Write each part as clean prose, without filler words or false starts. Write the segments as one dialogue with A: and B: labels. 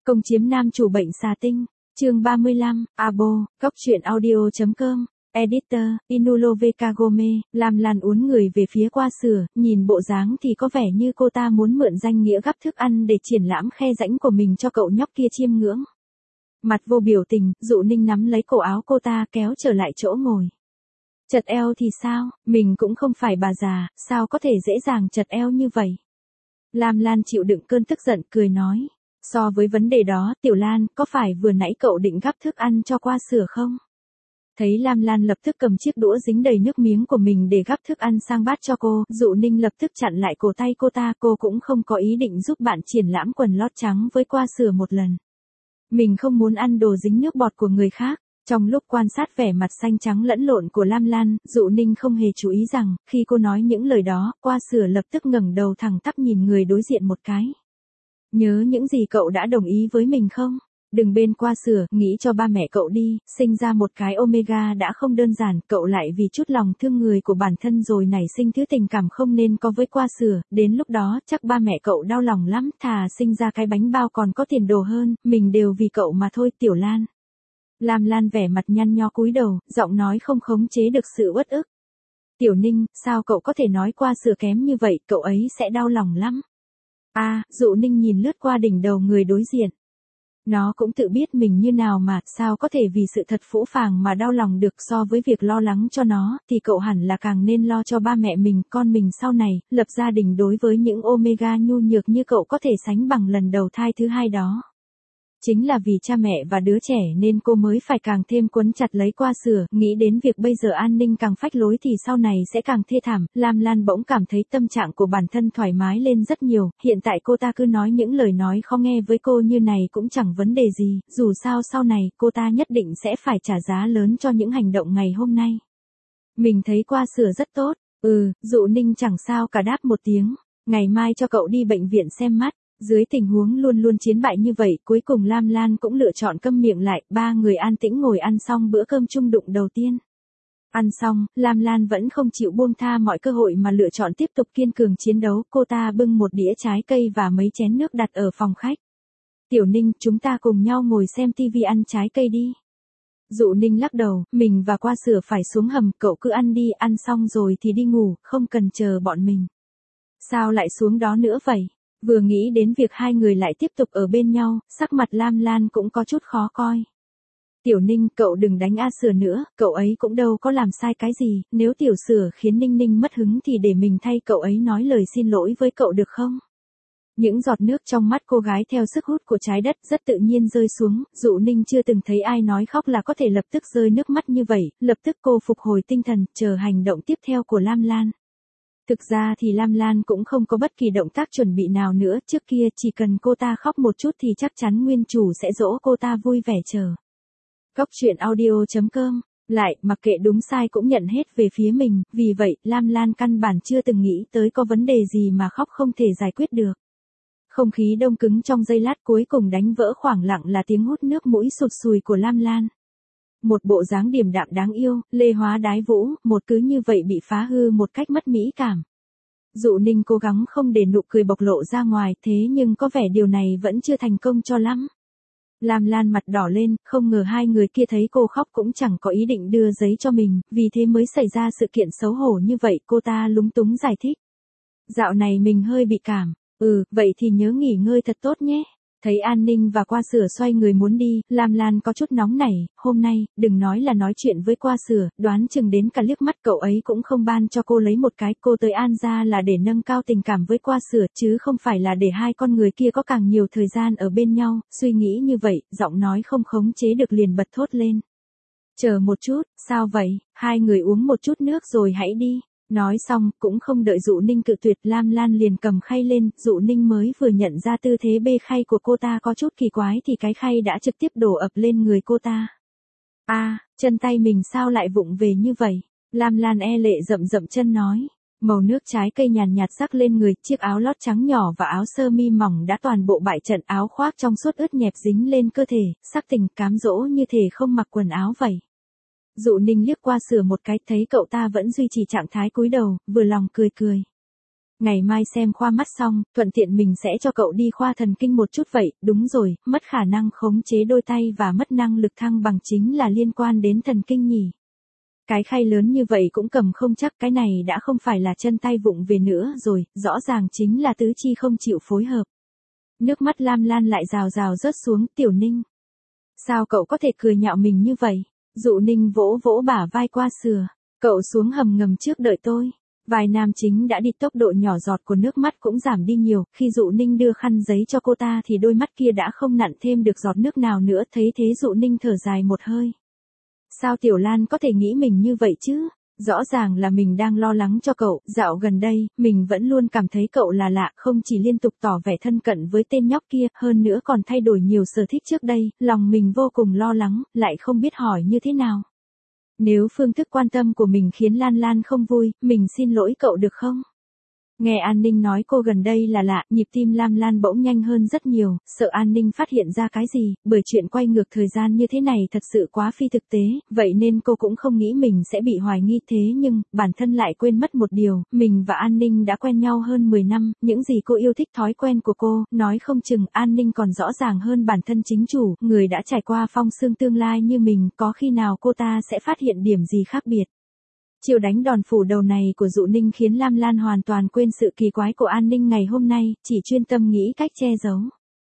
A: Công chiếm nam chủ bệnh xà tinh, chương 35, Abo, Góc truyện audio.com, Editor, Inuloveka Gome, Lam Lan uốn người về phía qua sửa, nhìn bộ dáng thì có vẻ như cô ta muốn mượn danh nghĩa gắp thức ăn để triển lãm khe rãnh của mình cho cậu nhóc kia chiêm ngưỡng. Mặt vô biểu tình, Dụ Ninh nắm lấy cổ áo cô ta kéo trở lại chỗ ngồi. Chật eo thì sao, mình cũng không phải bà già, sao có thể dễ dàng chật eo như vậy. Lam Lan chịu đựng cơn tức giận cười nói. So với vấn đề đó, Tiểu Lan, có phải vừa nãy cậu định gắp thức ăn cho qua sửa không? Thấy Lam Lan lập tức cầm chiếc đũa dính đầy nước miếng của mình để gắp thức ăn sang bát cho cô, Dụ Ninh lập tức chặn lại cổ tay cô ta, cô cũng không có ý định giúp bạn triển lãm quần lót trắng với qua sửa một lần. Mình không muốn ăn đồ dính nước bọt của người khác. Trong lúc quan sát vẻ mặt xanh trắng lẫn lộn của Lam Lan, Dụ Ninh không hề chú ý rằng, khi cô nói những lời đó, qua sửa lập tức ngẩng đầu thẳng tắp nhìn người đối diện một cái. Nhớ những gì cậu đã đồng ý với mình không? Đừng bên qua sửa, nghĩ cho ba mẹ cậu đi, sinh ra một cái Omega đã không đơn giản, cậu lại vì chút lòng thương người của bản thân rồi nảy sinh thứ tình cảm không nên có với qua sửa, đến lúc đó chắc ba mẹ cậu đau lòng lắm, thà sinh ra cái bánh bao còn có tiền đồ hơn, mình đều vì cậu mà thôi, Tiểu Lan. Lam Lan vẻ mặt nhăn nho cúi đầu, giọng nói không khống chế được sự uất ức. Tiểu Ninh, sao cậu có thể nói qua sửa kém như vậy, cậu ấy sẽ đau lòng lắm. Dụ Ninh nhìn lướt qua đỉnh đầu người đối diện. Nó cũng tự biết mình như nào mà, sao có thể vì sự thật phũ phàng mà đau lòng được, so với việc lo lắng cho nó, thì cậu hẳn là càng nên lo cho ba mẹ mình, con mình sau này, lập gia đình đối với những Omega nhu nhược như cậu có thể sánh bằng lần đầu thai thứ hai đó. Chính là vì cha mẹ và đứa trẻ nên cô mới phải càng thêm quấn chặt lấy qua sửa, nghĩ đến việc bây giờ An Ninh càng phách lối thì sau này sẽ càng thê thảm, Lam Lan bỗng cảm thấy tâm trạng của bản thân thoải mái lên rất nhiều, hiện tại cô ta cứ nói những lời nói khó nghe với cô như này cũng chẳng vấn đề gì, dù sao sau này cô ta nhất định sẽ phải trả giá lớn cho những hành động ngày hôm nay. Mình thấy qua sửa rất tốt, Dụ Ninh chẳng sao cả đáp một tiếng, ngày mai cho cậu đi bệnh viện xem mắt. Dưới tình huống luôn luôn chiến bại như vậy, cuối cùng Lam Lan cũng lựa chọn câm miệng lại, ba người an tĩnh ngồi ăn xong bữa cơm chung đụng đầu tiên. Ăn xong, Lam Lan vẫn không chịu buông tha mọi cơ hội mà lựa chọn tiếp tục kiên cường chiến đấu, cô ta bưng một đĩa trái cây và mấy chén nước đặt ở phòng khách. Tiểu Ninh, chúng ta cùng nhau ngồi xem tivi ăn trái cây đi. Dụ Ninh lắc đầu, mình và qua sửa phải xuống hầm, cậu cứ ăn đi, ăn xong rồi thì đi ngủ, không cần chờ bọn mình. Sao lại xuống đó nữa vậy? Vừa nghĩ đến việc hai người lại tiếp tục ở bên nhau, sắc mặt Lam Lan cũng có chút khó coi. Tiểu Ninh, cậu đừng đánh A Sửa nữa, cậu ấy cũng đâu có làm sai cái gì, nếu Tiểu Sửa khiến Ninh Ninh mất hứng thì để mình thay cậu ấy nói lời xin lỗi với cậu được không? Những giọt nước trong mắt cô gái theo sức hút của trái đất rất tự nhiên rơi xuống, Dụ Ninh chưa từng thấy ai nói khóc là có thể lập tức rơi nước mắt như vậy, lập tức cô phục hồi tinh thần, chờ hành động tiếp theo của Lam Lan. Thực ra thì Lam Lan cũng không có bất kỳ động tác chuẩn bị nào nữa, trước kia chỉ cần cô ta khóc một chút thì chắc chắn nguyên chủ sẽ dỗ cô ta vui vẻ chờ. Góc truyện audio.com, lại, mặc kệ đúng sai cũng nhận hết về phía mình, vì vậy, Lam Lan căn bản chưa từng nghĩ tới có vấn đề gì mà khóc không thể giải quyết được. Không khí đông cứng trong giây lát cuối cùng đánh vỡ khoảng lặng là tiếng hút nước mũi sụt sùi của Lam Lan. Một bộ dáng điềm đạm đáng yêu, lê hóa đái vũ, một cứ như vậy bị phá hư một cách mất mỹ cảm. Dụ Ninh cố gắng không để nụ cười bộc lộ ra ngoài, thế nhưng có vẻ điều này vẫn chưa thành công cho lắm. Lam Lan mặt đỏ lên, không ngờ hai người kia thấy cô khóc cũng chẳng có ý định đưa giấy cho mình, vì thế mới xảy ra sự kiện xấu hổ như vậy, cô ta lúng túng giải thích. Dạo này mình hơi bị cảm, vậy thì nhớ nghỉ ngơi thật tốt nhé. Thấy An Ninh và qua sửa xoay người muốn đi, Lam Lan có chút nóng nảy, hôm nay, đừng nói là nói chuyện với qua sửa, đoán chừng đến cả liếc mắt cậu ấy cũng không ban cho cô lấy một cái, cô tới An gia là để nâng cao tình cảm với qua sửa, chứ không phải là để hai con người kia có càng nhiều thời gian ở bên nhau, suy nghĩ như vậy, giọng nói không khống chế được liền bật thốt lên. Chờ một chút, sao vậy, hai người uống một chút nước rồi hãy đi. Nói xong, cũng không đợi Dụ Ninh cự tuyệt, Lam Lan liền cầm khay lên, Dụ Ninh mới vừa nhận ra tư thế bê khay của cô ta có chút kỳ quái thì cái khay đã trực tiếp đổ ập lên người cô ta. Chân tay mình sao lại vụng về như vậy? Lam Lan e lệ rậm rậm chân nói. Màu nước trái cây nhàn nhạt rắc lên người, chiếc áo lót trắng nhỏ và áo sơ mi mỏng đã toàn bộ bại trận, áo khoác trong suốt ướt nhẹp dính lên cơ thể, sắc tình cám dỗ như thể không mặc quần áo vậy. Dụ Ninh liếc qua sửa một cái, thấy cậu ta vẫn duy trì trạng thái cúi đầu, vừa lòng cười cười. Ngày mai xem khoa mắt xong, thuận tiện mình sẽ cho cậu đi khoa thần kinh một chút vậy, đúng rồi, mất khả năng khống chế đôi tay và mất năng lực thăng bằng chính là liên quan đến thần kinh nhỉ. Cái khay lớn như vậy cũng cầm không chắc, cái này đã không phải là chân tay vụng về nữa rồi, rõ ràng chính là tứ chi không chịu phối hợp. Nước mắt Lam Lan lại rào rào rớt xuống. Tiểu Ninh, sao cậu có thể cười nhạo mình như vậy? Dụ Ninh vỗ vỗ bả vai qua sửa, cậu xuống hầm ngầm trước đợi tôi. Vài nam chính đã đi, tốc độ nhỏ giọt của nước mắt cũng giảm đi nhiều, khi Dụ Ninh đưa khăn giấy cho cô ta thì đôi mắt kia đã không nặn thêm được giọt nước nào nữa, thấy thế Dụ Ninh thở dài một hơi. Sao Tiểu Lan có thể nghĩ mình như vậy chứ? Rõ ràng là mình đang lo lắng cho cậu, dạo gần đây, mình vẫn luôn cảm thấy cậu là lạ, không chỉ liên tục tỏ vẻ thân cận với tên nhóc kia, hơn nữa còn thay đổi nhiều sở thích trước đây, lòng mình vô cùng lo lắng, lại không biết hỏi như thế nào. Nếu phương thức quan tâm của mình khiến Lan Lan không vui, mình xin lỗi cậu được không? Nghe An Ninh nói cô gần đây là lạ, nhịp tim Lam Lan bỗng nhanh hơn rất nhiều, sợ An Ninh phát hiện ra cái gì, bởi chuyện quay ngược thời gian như thế này thật sự quá phi thực tế, vậy nên cô cũng không nghĩ mình sẽ bị hoài nghi thế nhưng, bản thân lại quên mất một điều, mình và An Ninh đã quen nhau hơn 10 năm, những gì cô yêu thích thói quen của cô, nói không chừng An Ninh còn rõ ràng hơn bản thân chính chủ, người đã trải qua phong sương tương lai như mình, có khi nào cô ta sẽ phát hiện điểm gì khác biệt. Chiêu đánh đòn phủ đầu này của Dụ Ninh khiến Lam Lan hoàn toàn quên sự kỳ quái của An Ninh ngày hôm nay, chỉ chuyên tâm nghĩ cách che giấu.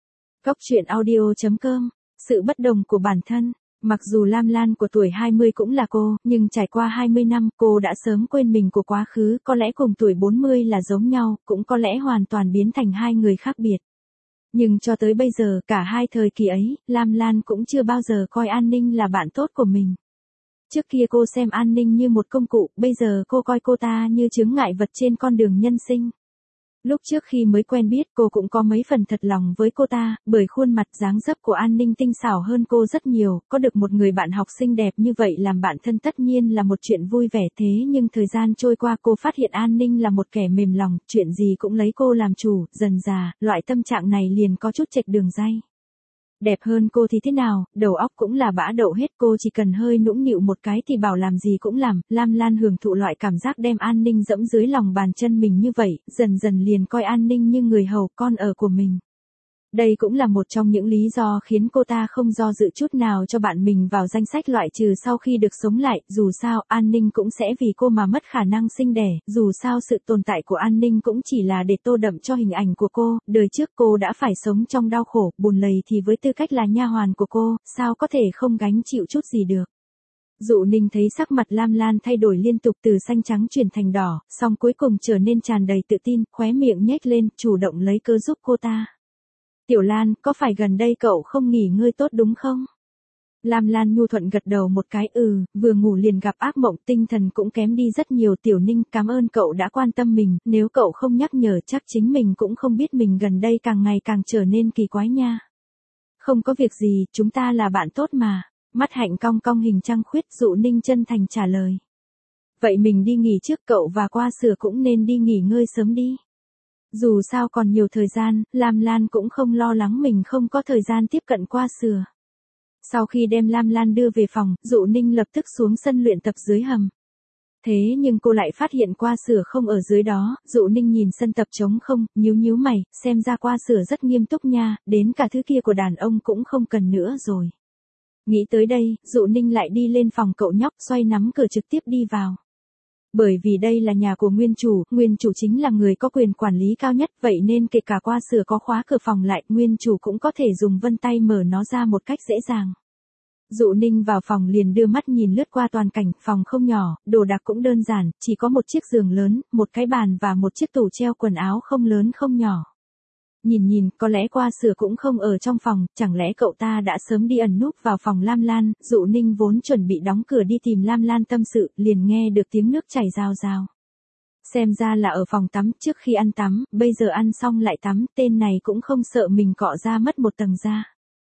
A: Cốc truyện audio.com, sự bất đồng của bản thân. Mặc dù Lam Lan của tuổi 20 cũng là cô, nhưng trải qua 20 năm, cô đã sớm quên mình của quá khứ, có lẽ cùng tuổi 40 là giống nhau, cũng có lẽ hoàn toàn biến thành hai người khác biệt. Nhưng cho tới bây giờ, cả hai thời kỳ ấy, Lam Lan cũng chưa bao giờ coi An Ninh là bạn tốt của mình. Trước kia cô xem An Ninh như một công cụ, bây giờ cô coi cô ta như chướng ngại vật trên con đường nhân sinh. Lúc trước khi mới quen biết cô cũng có mấy phần thật lòng với cô ta, bởi khuôn mặt dáng dấp của An Ninh tinh xảo hơn cô rất nhiều, có được một người bạn học xinh đẹp như vậy làm bạn thân tất nhiên là một chuyện vui vẻ thế nhưng thời gian trôi qua cô phát hiện An Ninh là một kẻ mềm lòng, chuyện gì cũng lấy cô làm chủ, dần dà, loại tâm trạng này liền có chút chệch đường ray. Đẹp hơn cô thì thế nào, đầu óc cũng là bã đậu hết, cô chỉ cần hơi nũng nịu một cái thì bảo làm gì cũng làm. Lam Lan hưởng thụ loại cảm giác đem An Ninh dẫm dưới lòng bàn chân mình như vậy, dần dần liền coi An Ninh như người hầu con ở của mình. Đây cũng là một trong những lý do khiến cô ta không do dự chút nào cho bạn mình vào danh sách loại trừ sau khi được sống lại, dù sao An Ninh cũng sẽ vì cô mà mất khả năng sinh đẻ, dù sao sự tồn tại của An Ninh cũng chỉ là để tô đậm cho hình ảnh của cô, đời trước cô đã phải sống trong đau khổ, bùn lầy thì với tư cách là nha hoàn của cô, sao có thể không gánh chịu chút gì được. Dụ Ninh thấy sắc mặt Lam Lan thay đổi liên tục từ xanh trắng chuyển thành đỏ, song cuối cùng trở nên tràn đầy tự tin, khóe miệng nhếch lên, chủ động lấy cớ giúp cô ta. Tiểu Lan, có phải gần đây cậu không nghỉ ngơi tốt đúng không? Lam Lan nhu thuận gật đầu một cái, vừa ngủ liền gặp ác mộng, tinh thần cũng kém đi rất nhiều. Tiểu Ninh, cảm ơn cậu đã quan tâm mình, nếu cậu không nhắc nhở chắc chính mình cũng không biết mình gần đây càng ngày càng trở nên kỳ quái nha. Không có việc gì, chúng ta là bạn tốt mà. Mắt hạnh cong cong hình trăng khuyết, Dụ Ninh chân thành trả lời. Vậy mình đi nghỉ trước, cậu và qua sửa cũng nên đi nghỉ ngơi sớm đi. Dù sao còn nhiều thời gian, Lam Lan cũng không lo lắng mình không có thời gian tiếp cận qua sửa. Sau khi đem Lam Lan đưa về phòng, Dụ Ninh lập tức xuống sân luyện tập dưới hầm. Thế nhưng cô lại phát hiện qua sửa không ở dưới đó, Dụ Ninh nhìn sân tập trống không, nhíu mày, xem ra qua sửa rất nghiêm túc nha, đến cả thứ kia của đàn ông cũng không cần nữa rồi. Nghĩ tới đây, Dụ Ninh lại đi lên phòng cậu nhóc, xoay nắm cửa trực tiếp đi vào. Bởi vì đây là nhà của nguyên chủ chính là người có quyền quản lý cao nhất, vậy nên kể cả qua sửa có khóa cửa phòng lại, nguyên chủ cũng có thể dùng vân tay mở nó ra một cách dễ dàng. Dụ Ninh vào phòng liền đưa mắt nhìn lướt qua toàn cảnh, phòng không nhỏ, đồ đạc cũng đơn giản, chỉ có một chiếc giường lớn, một cái bàn và một chiếc tủ treo quần áo không lớn không nhỏ. Nhìn, có lẽ qua sửa cũng không ở trong phòng, chẳng lẽ cậu ta đã sớm đi ẩn núp vào phòng Lam Lan. Dụ Ninh vốn chuẩn bị đóng cửa đi tìm Lam Lan tâm sự, liền nghe được tiếng nước chảy rào rào. Xem ra là ở phòng tắm, trước khi ăn tắm, bây giờ ăn xong lại tắm, tên này cũng không sợ mình cọ ra mất một tầng da.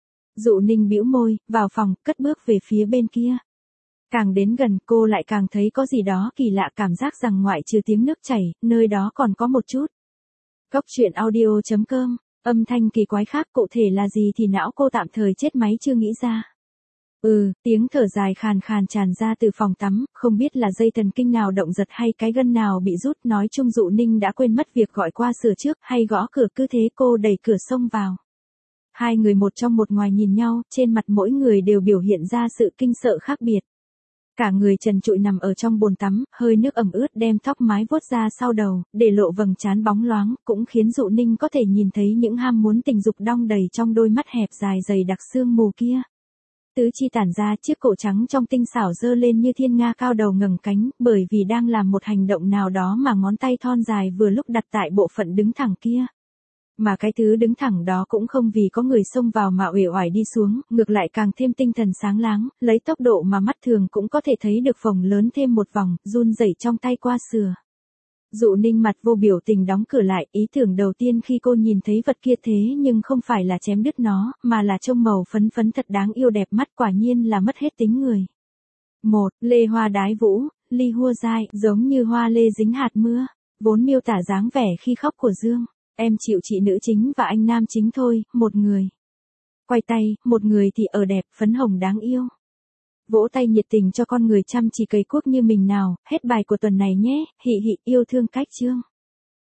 A: Dụ Ninh bĩu môi, vào phòng, cất bước về phía bên kia. Càng đến gần, cô lại càng thấy có gì đó kỳ lạ, cảm giác rằng ngoại trừ tiếng nước chảy, nơi đó còn có một chút. Cốc truyện audio.com, âm thanh kỳ quái khác cụ thể là gì thì não cô tạm thời chết máy chưa nghĩ ra. Tiếng thở dài khàn khàn tràn ra từ phòng tắm, không biết là dây thần kinh nào động giật hay cái gân nào bị rút, nói chung Dụ Ninh đã quên mất việc gọi qua sửa trước hay gõ cửa, cứ thế cô đẩy cửa xông vào. Hai người một trong một ngoài nhìn nhau, trên mặt mỗi người đều biểu hiện ra sự kinh sợ khác biệt. Cả người trần trụi nằm ở trong bồn tắm, hơi nước ẩm ướt đem tóc mái vuốt ra sau đầu, để lộ vầng trán bóng loáng, cũng khiến Dụ Ninh có thể nhìn thấy những ham muốn tình dục đong đầy trong đôi mắt hẹp dài dày đặc sương mù kia. Tứ chi tản ra, chiếc cổ trắng trong tinh xảo dơ lên như thiên nga cao đầu ngẩng cánh, bởi vì đang làm một hành động nào đó mà ngón tay thon dài vừa lúc đặt tại bộ phận đứng thẳng kia. Mà cái thứ đứng thẳng đó cũng không vì có người xông vào mà uể oải đi xuống, ngược lại càng thêm tinh thần sáng láng, lấy tốc độ mà mắt thường cũng có thể thấy được phồng lớn thêm một vòng, run rẩy trong tay qua sửa. Dụ Ninh mặt vô biểu tình đóng cửa lại, ý tưởng đầu tiên khi cô nhìn thấy vật kia thế nhưng không phải là chém đứt nó, mà là trông màu phấn phấn thật đáng yêu đẹp mắt, quả nhiên là mất hết tính người. Lê hoa đái vũ, ly hua dai, giống như hoa lê dính hạt mưa, vốn miêu tả dáng vẻ khi khóc của Dương. Em chịu chị nữ chính và anh nam chính thôi, một người quay tay, một người thì ở đẹp, phấn hồng đáng yêu. Vỗ tay nhiệt tình cho con người chăm chỉ cày cuốc như mình nào, hết bài của tuần này nhé, hị hị yêu thương cách Chương.